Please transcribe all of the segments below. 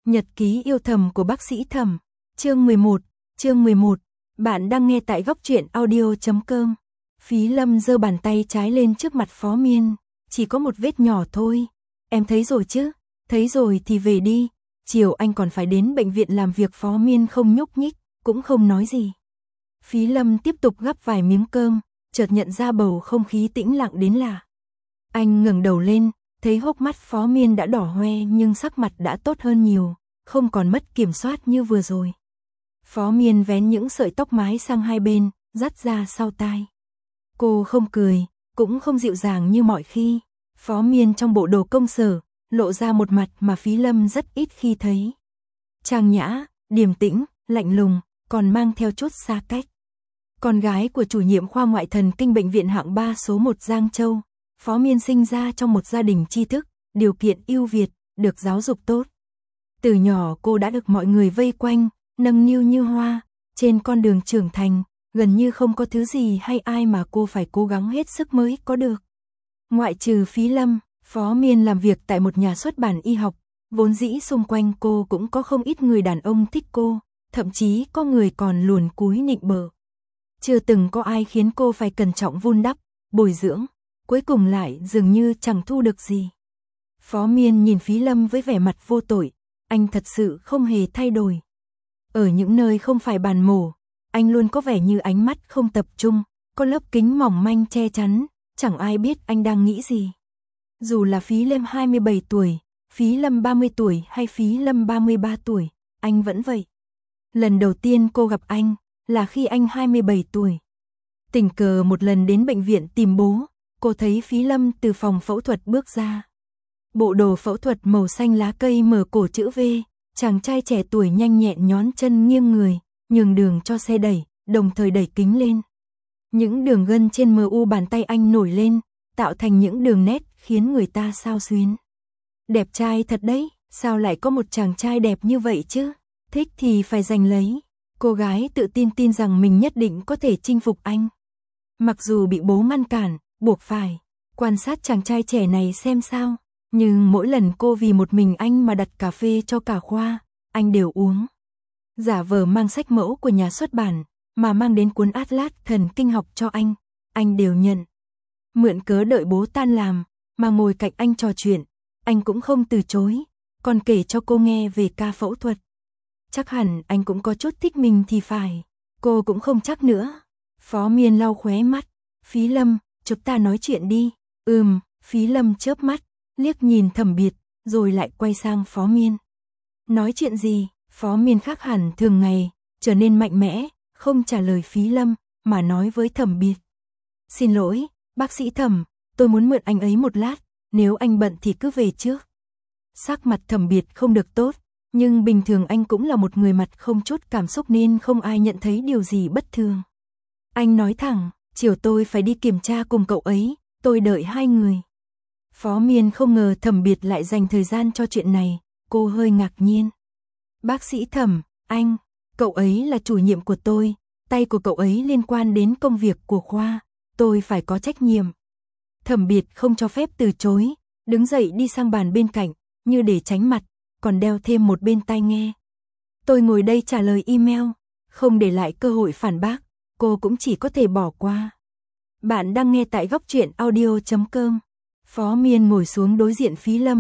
Nhật ký yêu thầm của bác sĩ Thẩm, chương 11, bạn đang nghe tại góc truyện audio.com. Phí Lâm giơ bàn tay trái lên trước mặt Phó Miên, chỉ có một vết nhỏ thôi. Em thấy rồi chứ, thấy rồi thì về đi, chiều anh còn phải đến bệnh viện làm việc. Phó Miên không nhúc nhích, cũng không nói gì. Phí Lâm tiếp tục gắp vài miếng cơm, chợt nhận ra bầu không khí tĩnh lặng đến lạ. Anh ngẩng đầu lên, thấy hốc mắt Phó Miên đã đỏ hoe nhưng sắc mặt đã tốt hơn nhiều, không còn mất kiểm soát như vừa rồi. Phó Miên vén những sợi tóc mái sang hai bên, dắt ra sau tai. Cô không cười, cũng không dịu dàng như mọi khi. Phó Miên trong bộ đồ công sở, lộ ra một mặt mà Phí Lâm rất ít khi thấy. Trang nhã, điềm tĩnh, lạnh lùng, còn mang theo chút xa cách. Con gái của chủ nhiệm khoa ngoại thần kinh bệnh viện hạng 3 số 1 Giang Châu, Phó Miên sinh ra trong một gia đình tri thức, điều kiện ưu việt, được giáo dục tốt. Từ nhỏ cô đã được mọi người vây quanh, nâng niu như hoa, trên con đường trưởng thành, gần như không có thứ gì hay ai mà cô phải cố gắng hết sức mới có được. Ngoại trừ Phí Lâm, Phó Miên làm việc tại một nhà xuất bản y học, vốn dĩ xung quanh cô cũng có không ít người đàn ông thích cô, thậm chí có người còn luồn cúi nịnh bợ. Chưa từng có ai khiến cô phải cẩn trọng vun đắp, bồi dưỡng, cuối cùng lại dường như chẳng thu được gì. Phó Miên nhìn Phí Lâm với vẻ mặt vô tội, anh thật sự không hề thay đổi. Ở những nơi không phải bàn mổ, anh luôn có vẻ như ánh mắt không tập trung, có lớp kính mỏng manh che chắn, chẳng ai biết anh đang nghĩ gì. Dù là Phí Lâm 27 tuổi, Phí Lâm 30 tuổi hay Phí Lâm 33 tuổi, anh vẫn vậy. Lần đầu tiên cô gặp anh là khi anh 27 tuổi. Tình cờ một lần đến bệnh viện tìm bố, cô thấy Phí Lâm từ phòng phẫu thuật bước ra. Bộ đồ phẫu thuật màu xanh lá cây mở cổ chữ V, chàng trai trẻ tuổi nhanh nhẹn nhón chân nghiêng người, nhường đường cho xe đẩy, đồng thời đẩy kính lên. Những đường gân trên mu bàn tay anh nổi lên, tạo thành những đường nét khiến người ta xao xuyến. Đẹp trai thật đấy, sao lại có một chàng trai đẹp như vậy chứ? Thích thì phải giành lấy. Cô gái tự tin rằng mình nhất định có thể chinh phục anh. Mặc dù bị bố ngăn cản, buộc phải quan sát chàng trai trẻ này xem sao. Nhưng mỗi lần cô vì một mình anh mà đặt cà phê cho cả khoa, anh đều uống. Giả vờ mang sách mẫu của nhà xuất bản, mà mang đến cuốn Atlas thần kinh học cho anh đều nhận. Mượn cớ đợi bố tan làm, mà ngồi cạnh anh trò chuyện, anh cũng không từ chối, còn kể cho cô nghe về ca phẫu thuật. Chắc hẳn anh cũng có chút thích mình thì phải, cô cũng không chắc nữa. Phó Miên lau khóe mắt, Phí Lâm, chúng ta nói chuyện đi. Phí Lâm chớp mắt, liếc nhìn Thẩm Biệt, rồi lại quay sang Phó Miên. Nói chuyện gì? Phó Miên khác hẳn thường ngày, trở nên mạnh mẽ, không trả lời Phí Lâm, mà nói với Thẩm Biệt. Xin lỗi, bác sĩ Thẩm, tôi muốn mượn anh ấy một lát, nếu anh bận thì cứ về trước. Sắc mặt Thẩm Biệt không được tốt, nhưng bình thường anh cũng là một người mặt không chút cảm xúc nên không ai nhận thấy điều gì bất thường. Anh nói thẳng, chiều tôi phải đi kiểm tra cùng cậu ấy, tôi đợi hai người. Phó Miên không ngờ Thẩm Biệt lại dành thời gian cho chuyện này, cô hơi ngạc nhiên. Bác sĩ Thẩm, cậu ấy là chủ nhiệm của tôi, tay của cậu ấy liên quan đến công việc của khoa, tôi phải có trách nhiệm. Thẩm Biệt không cho phép từ chối, đứng dậy đi sang bàn bên cạnh, như để tránh mặt, còn đeo thêm một bên tai nghe. Tôi ngồi đây trả lời email, không để lại cơ hội phản bác, cô cũng chỉ có thể bỏ qua. Bạn đang nghe tại góc truyện audio.com. Phó Miên ngồi xuống đối diện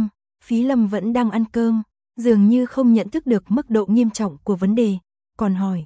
Phí Lâm vẫn đang ăn cơm, dường như không nhận thức được mức độ nghiêm trọng của vấn đề, còn hỏi.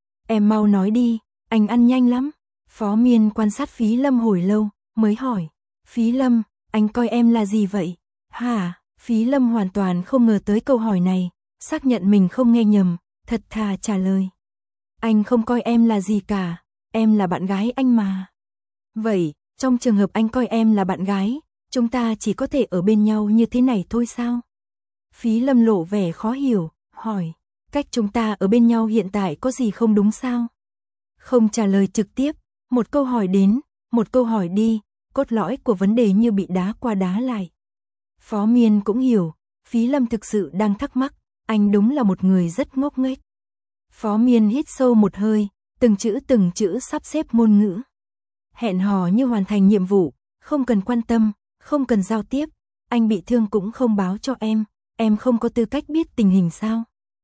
Em mau nói đi, anh ăn nhanh lắm. Phó Miên quan sát Phí Lâm hồi lâu, mới hỏi. Phí Lâm, anh coi em là gì vậy? Hả? Phí Lâm hoàn toàn không ngờ tới câu hỏi này, xác nhận mình không nghe nhầm, thật thà trả lời. Anh không coi em là gì cả, em là bạn gái anh mà. Vậy, trong trường hợp anh coi em là bạn gái, chúng ta chỉ có thể ở bên nhau như thế này thôi sao? Phí Lâm lộ vẻ khó hiểu, hỏi. Cách chúng ta ở bên nhau hiện tại có gì không đúng sao? Không trả lời trực tiếp, một câu hỏi đến, một câu hỏi đi, cốt lõi của vấn đề như bị đá qua đá lại. Phó Miên cũng hiểu, Phí Lâm thực sự đang thắc mắc, anh đúng là một người rất ngốc nghếch. Phó Miên hít sâu một hơi, từng chữ sắp xếp ngôn ngữ. Hẹn hò như hoàn thành nhiệm vụ, không cần quan tâm, không cần giao tiếp, anh bị thương cũng không báo cho em, em không có tư cách biết tình hình sao?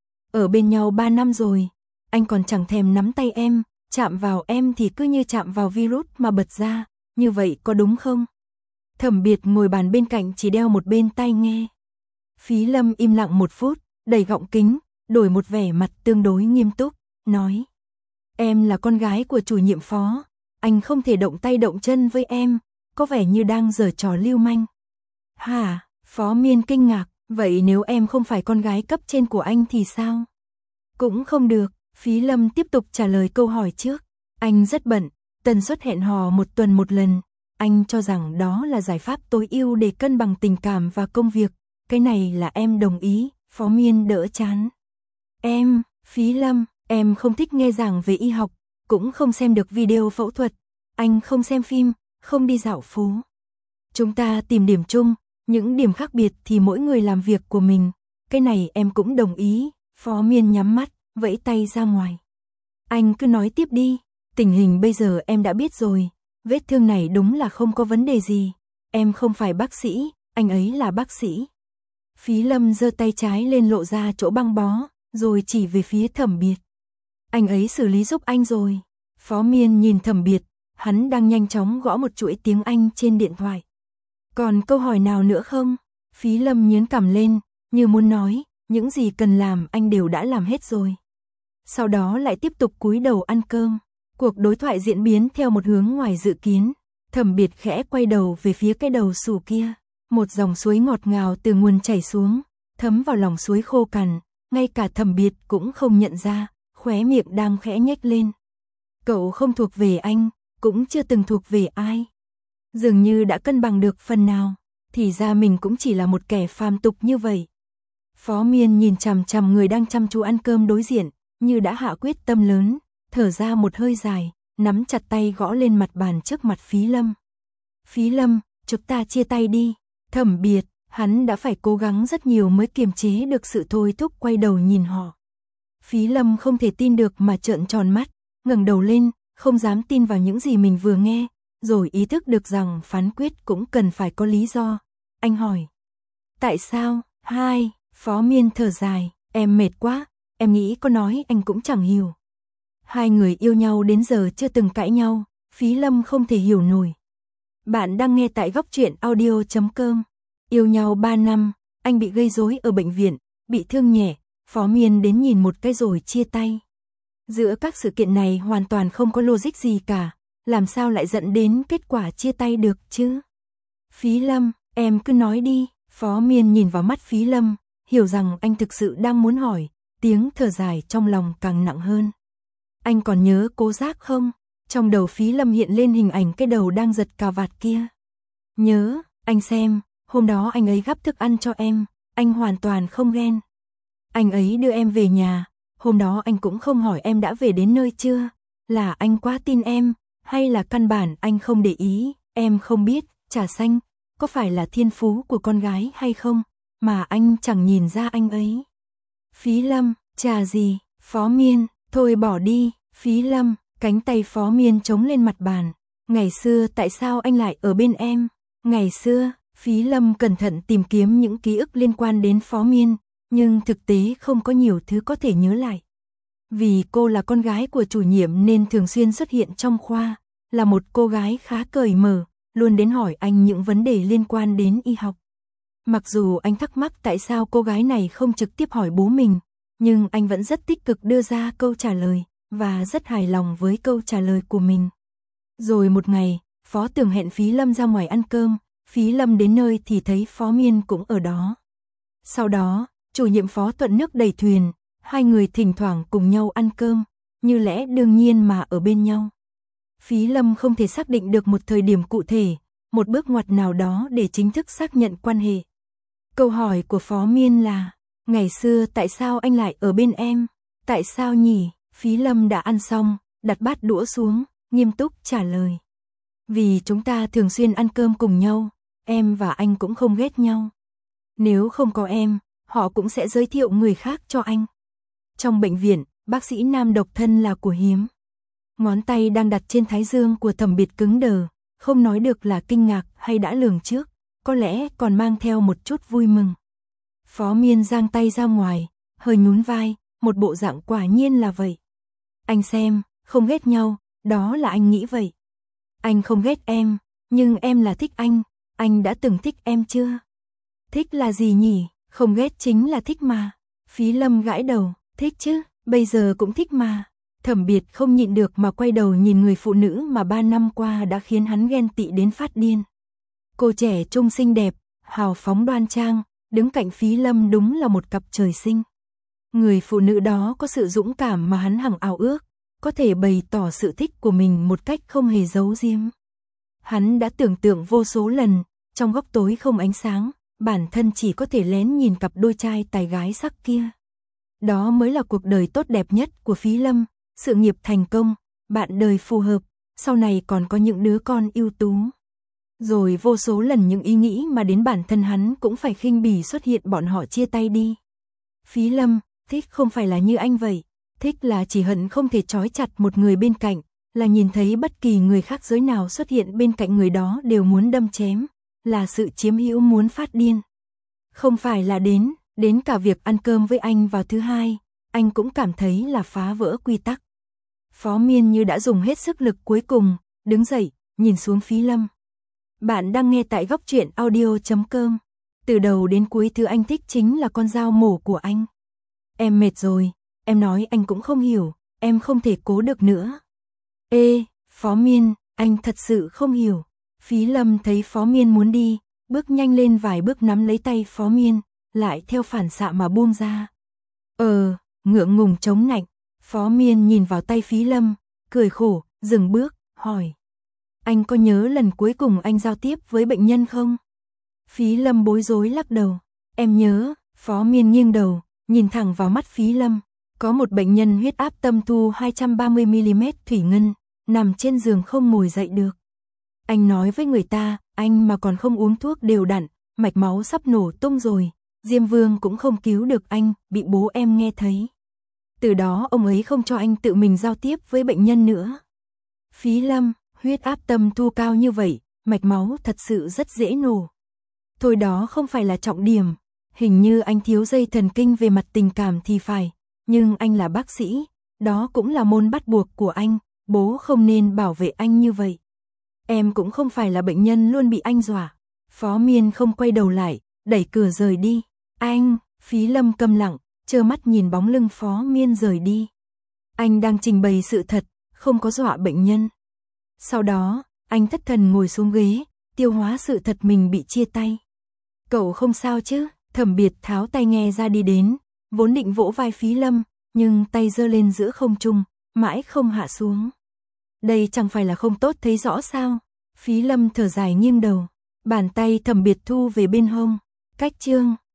Ở bên nhau 3 năm rồi, anh còn chẳng thèm nắm tay em, chạm vào em thì cứ như chạm vào virus mà bật ra, như vậy có đúng không? Thẩm Biệt ngồi bàn bên cạnh chỉ đeo một bên tai nghe. Phí Lâm im lặng một phút, đẩy gọng kính, đổi một vẻ mặt tương đối nghiêm túc, nói. Em là con gái của chủ nhiệm Phó, anh không thể động tay động chân với em, có vẻ như đang giở trò lưu manh. Hả? Phó Miên kinh ngạc, vậy nếu em không phải con gái cấp trên của anh thì sao? Cũng không được, Phí Lâm tiếp tục trả lời câu hỏi trước. Anh rất bận, tần suất hẹn hò 1 tuần 1 lần. Anh cho rằng đó là giải pháp tối ưu để cân bằng tình cảm và công việc. Cái này là em đồng ý, Phó Miên đỡ chán. Em, Phí Lâm, em không thích nghe giảng về y học, cũng không xem được video phẫu thuật. Anh không xem phim, không đi dạo phố. Chúng ta tìm điểm chung, những điểm khác biệt thì mỗi người làm việc của mình. Cái này em cũng đồng ý, Phó Miên nhắm mắt, vẫy tay ra ngoài. Anh cứ nói tiếp đi, tình hình bây giờ em đã biết rồi, vết thương này đúng là không có vấn đề gì. Em không phải bác sĩ, anh ấy là bác sĩ. Phí Lâm giơ tay trái lên lộ ra chỗ băng bó, rồi chỉ về phía Thẩm Biệt. Anh ấy xử lý giúp anh rồi. Phó Miên nhìn Thẩm Biệt, hắn đang nhanh chóng gõ một chuỗi tiếng Anh trên điện thoại. Còn câu hỏi nào nữa không? Phí Lâm nhướng cằm lên, như muốn nói, những gì cần làm anh đều đã làm hết rồi. Sau đó lại tiếp tục cúi đầu ăn cơm. Cuộc đối thoại diễn biến theo một hướng ngoài dự kiến. Thẩm Biệt khẽ quay đầu về phía cái đầu xù kia. Một dòng suối ngọt ngào từ nguồn chảy xuống, thấm vào lòng suối khô cằn. Ngay cả Thẩm Biệt cũng không nhận ra, khóe miệng đang khẽ nhếch lên. Cậu không thuộc về anh, cũng chưa từng thuộc về ai. Dường như đã cân bằng được phần nào, thì ra mình cũng chỉ là một kẻ phàm tục như vậy. Phó Miên nhìn chằm chằm người đang chăm chú ăn cơm đối diện, như đã hạ quyết tâm lớn, thở ra một hơi dài, nắm chặt tay gõ lên mặt bàn trước mặt Phí Lâm. Phí Lâm, chúng ta chia tay đi. Thẩm Biệt, hắn đã phải cố gắng rất nhiều mới kiềm chế được sự thôi thúc quay đầu nhìn họ. Phí Lâm không thể tin được mà trợn tròn mắt, ngẩng đầu lên, không dám tin vào những gì mình vừa nghe, rồi ý thức được rằng phán quyết cũng cần phải có lý do. Anh hỏi. Tại sao? Hai, Phó Miên thở dài, em mệt quá, em nghĩ có nói anh cũng chẳng hiểu. Hai người yêu nhau đến giờ chưa từng cãi nhau, Phí Lâm không thể hiểu nổi. Bạn đang nghe tại góc truyện audio.com. Yêu nhau 3 năm, anh bị gây rối ở bệnh viện, bị thương nhẹ, Phó Miên đến nhìn một cái rồi chia tay. Giữa các sự kiện này hoàn toàn không có logic gì cả, làm sao lại dẫn đến kết quả chia tay được chứ? Phí Lâm, em cứ nói đi. Phó Miên nhìn vào mắt Phí Lâm, hiểu rằng anh thực sự đang muốn hỏi, tiếng thở dài trong lòng càng nặng hơn. Anh còn nhớ Cố Giác không? Trong đầu Phí Lâm hiện lên hình ảnh cái đầu đang giật cà vạt kia. Nhớ, anh xem, hôm đó anh ấy gắp thức ăn cho em, anh hoàn toàn không ghen. Anh ấy đưa em về nhà, hôm đó anh cũng không hỏi em đã về đến nơi chưa, là anh quá tin em, hay là căn bản anh không để ý, em không biết, trà xanh, có phải là thiên phú của con gái hay không, mà anh chẳng nhìn ra anh ấy. Phí Lâm, trà gì? Phó Miên, thôi bỏ đi. Phí Lâm, cánh tay Phó Miên chống lên mặt bàn. Ngày xưa tại sao anh lại ở bên em? Ngày xưa, Phí Lâm cẩn thận tìm kiếm những ký ức liên quan đến Phó Miên, nhưng thực tế không có nhiều thứ có thể nhớ lại. Vì cô là con gái của chủ nhiệm nên thường xuyên xuất hiện trong khoa, là một cô gái khá cởi mở, luôn đến hỏi anh những vấn đề liên quan đến y học. Mặc dù anh thắc mắc tại sao cô gái này không trực tiếp hỏi bố mình, nhưng anh vẫn rất tích cực đưa ra câu trả lời, và rất hài lòng với câu trả lời của mình. Rồi một ngày, Phó Tường hẹn Phí Lâm ra ngoài ăn cơm, Phí Lâm đến nơi thì thấy Phó Miên cũng ở đó. Sau đó, chủ nhiệm Phó thuận nước đẩy thuyền, hai người thỉnh thoảng cùng nhau ăn cơm, như lẽ đương nhiên mà ở bên nhau. Phí Lâm không thể xác định được một thời điểm cụ thể, một bước ngoặt nào đó để chính thức xác nhận quan hệ. Câu hỏi của Phó Miên là, ngày xưa tại sao anh lại ở bên em? Tại sao nhỉ? Phí Lâm đã ăn xong, đặt bát đũa xuống, nghiêm túc trả lời. Vì chúng ta thường xuyên ăn cơm cùng nhau, em và anh cũng không ghét nhau. Nếu không có em, họ cũng sẽ giới thiệu người khác cho anh. Trong bệnh viện, bác sĩ nam độc thân là của hiếm. Ngón tay đang đặt trên thái dương của Thẩm Biệt cứng đờ, không nói được là kinh ngạc hay đã lường trước, có lẽ còn mang theo một chút vui mừng. Phó Miên giang tay ra ngoài, hơi nhún vai, một bộ dạng quả nhiên là vậy. Anh xem, không ghét nhau, đó là anh nghĩ vậy. Anh không ghét em, nhưng em là thích anh đã từng thích em chưa? Thích là gì nhỉ, không ghét chính là thích mà. Phí Lâm gãi đầu, thích chứ, bây giờ cũng thích mà. Thẩm Biệt không nhịn được mà quay đầu nhìn người phụ nữ mà 3 năm qua đã khiến hắn ghen tị đến phát điên. Cô trẻ trung xinh đẹp, hào phóng đoan trang, đứng cạnh Phí Lâm đúng là một cặp trời sinh. Người phụ nữ đó có sự dũng cảm mà hắn hằng ao ước, có thể bày tỏ sự thích của mình một cách không hề giấu giếm. Hắn đã tưởng tượng vô số lần, trong góc tối không ánh sáng, bản thân chỉ có thể lén nhìn cặp đôi trai tài gái sắc kia. Đó mới là cuộc đời tốt đẹp nhất của Phí Lâm, sự nghiệp thành công, bạn đời phù hợp, sau này còn có những đứa con ưu tú. Rồi vô số lần những ý nghĩ mà đến bản thân hắn cũng phải khinh bỉ xuất hiện, bọn họ chia tay đi. Phí Lâm, thích không phải là như anh vậy, thích là chỉ hận không thể trói chặt một người bên cạnh, là nhìn thấy bất kỳ người khác giới nào xuất hiện bên cạnh người đó đều muốn đâm chém, là sự chiếm hữu muốn phát điên. Không phải là đến cả việc ăn cơm với anh vào thứ hai, anh cũng cảm thấy là phá vỡ quy tắc. Phó Miên như đã dùng hết sức lực cuối cùng, đứng dậy, nhìn xuống Phí Lâm. Bạn đang nghe tại góc truyện audio.com. Từ đầu đến cuối thứ anh thích chính là con dao mổ của anh. Em mệt rồi, em nói anh cũng không hiểu, em không thể cố được nữa. Ê, Phó Miên, anh thật sự không hiểu. Phí Lâm thấy Phó Miên muốn đi, bước nhanh lên vài bước nắm lấy tay Phó Miên, lại theo phản xạ mà buông ra. Ngượng ngùng chống nạnh. Phó Miên nhìn vào tay Phí Lâm, cười khổ, dừng bước, hỏi. Anh có nhớ lần cuối cùng anh giao tiếp với bệnh nhân không? Phí Lâm bối rối lắc đầu. Em nhớ. Phó Miên nghiêng đầu, nhìn thẳng vào mắt Phí Lâm. Có một bệnh nhân huyết áp tâm thu 230mm thủy ngân, nằm trên giường không ngồi dậy được. Anh nói với người ta, anh mà còn không uống thuốc đều đặn, mạch máu sắp nổ tung rồi. Diêm Vương cũng không cứu được anh, bị bố em nghe thấy. Từ đó ông ấy không cho anh tự mình giao tiếp với bệnh nhân nữa. Phí Lâm, huyết áp tâm thu cao như vậy, mạch máu thật sự rất dễ nổ. Thôi đó không phải là trọng điểm, hình như anh thiếu dây thần kinh về mặt tình cảm thì phải, nhưng anh là bác sĩ, đó cũng là môn bắt buộc của anh, bố không nên bảo vệ anh như vậy. Em cũng không phải là bệnh nhân luôn bị anh dọa. Phó Miên không quay đầu lại, đẩy cửa rời đi. Anh, Phí Lâm câm lặng, trơ mắt nhìn bóng lưng Phó Miên rời đi. Anh đang trình bày sự thật, không có dọa bệnh nhân. Sau đó, anh thất thần ngồi xuống ghế, tiêu hóa sự thật mình bị chia tay. Cậu không sao chứ? Thẩm Biệt tháo tai nghe ra đi đến, vốn định vỗ vai Phí Lâm, nhưng tay giơ lên giữa không trung, mãi không hạ xuống. Đây chẳng phải là không tốt thấy rõ sao? Phí Lâm thở dài nghiêng đầu, bàn tay Thẩm Biệt thu về bên hông. Cách chương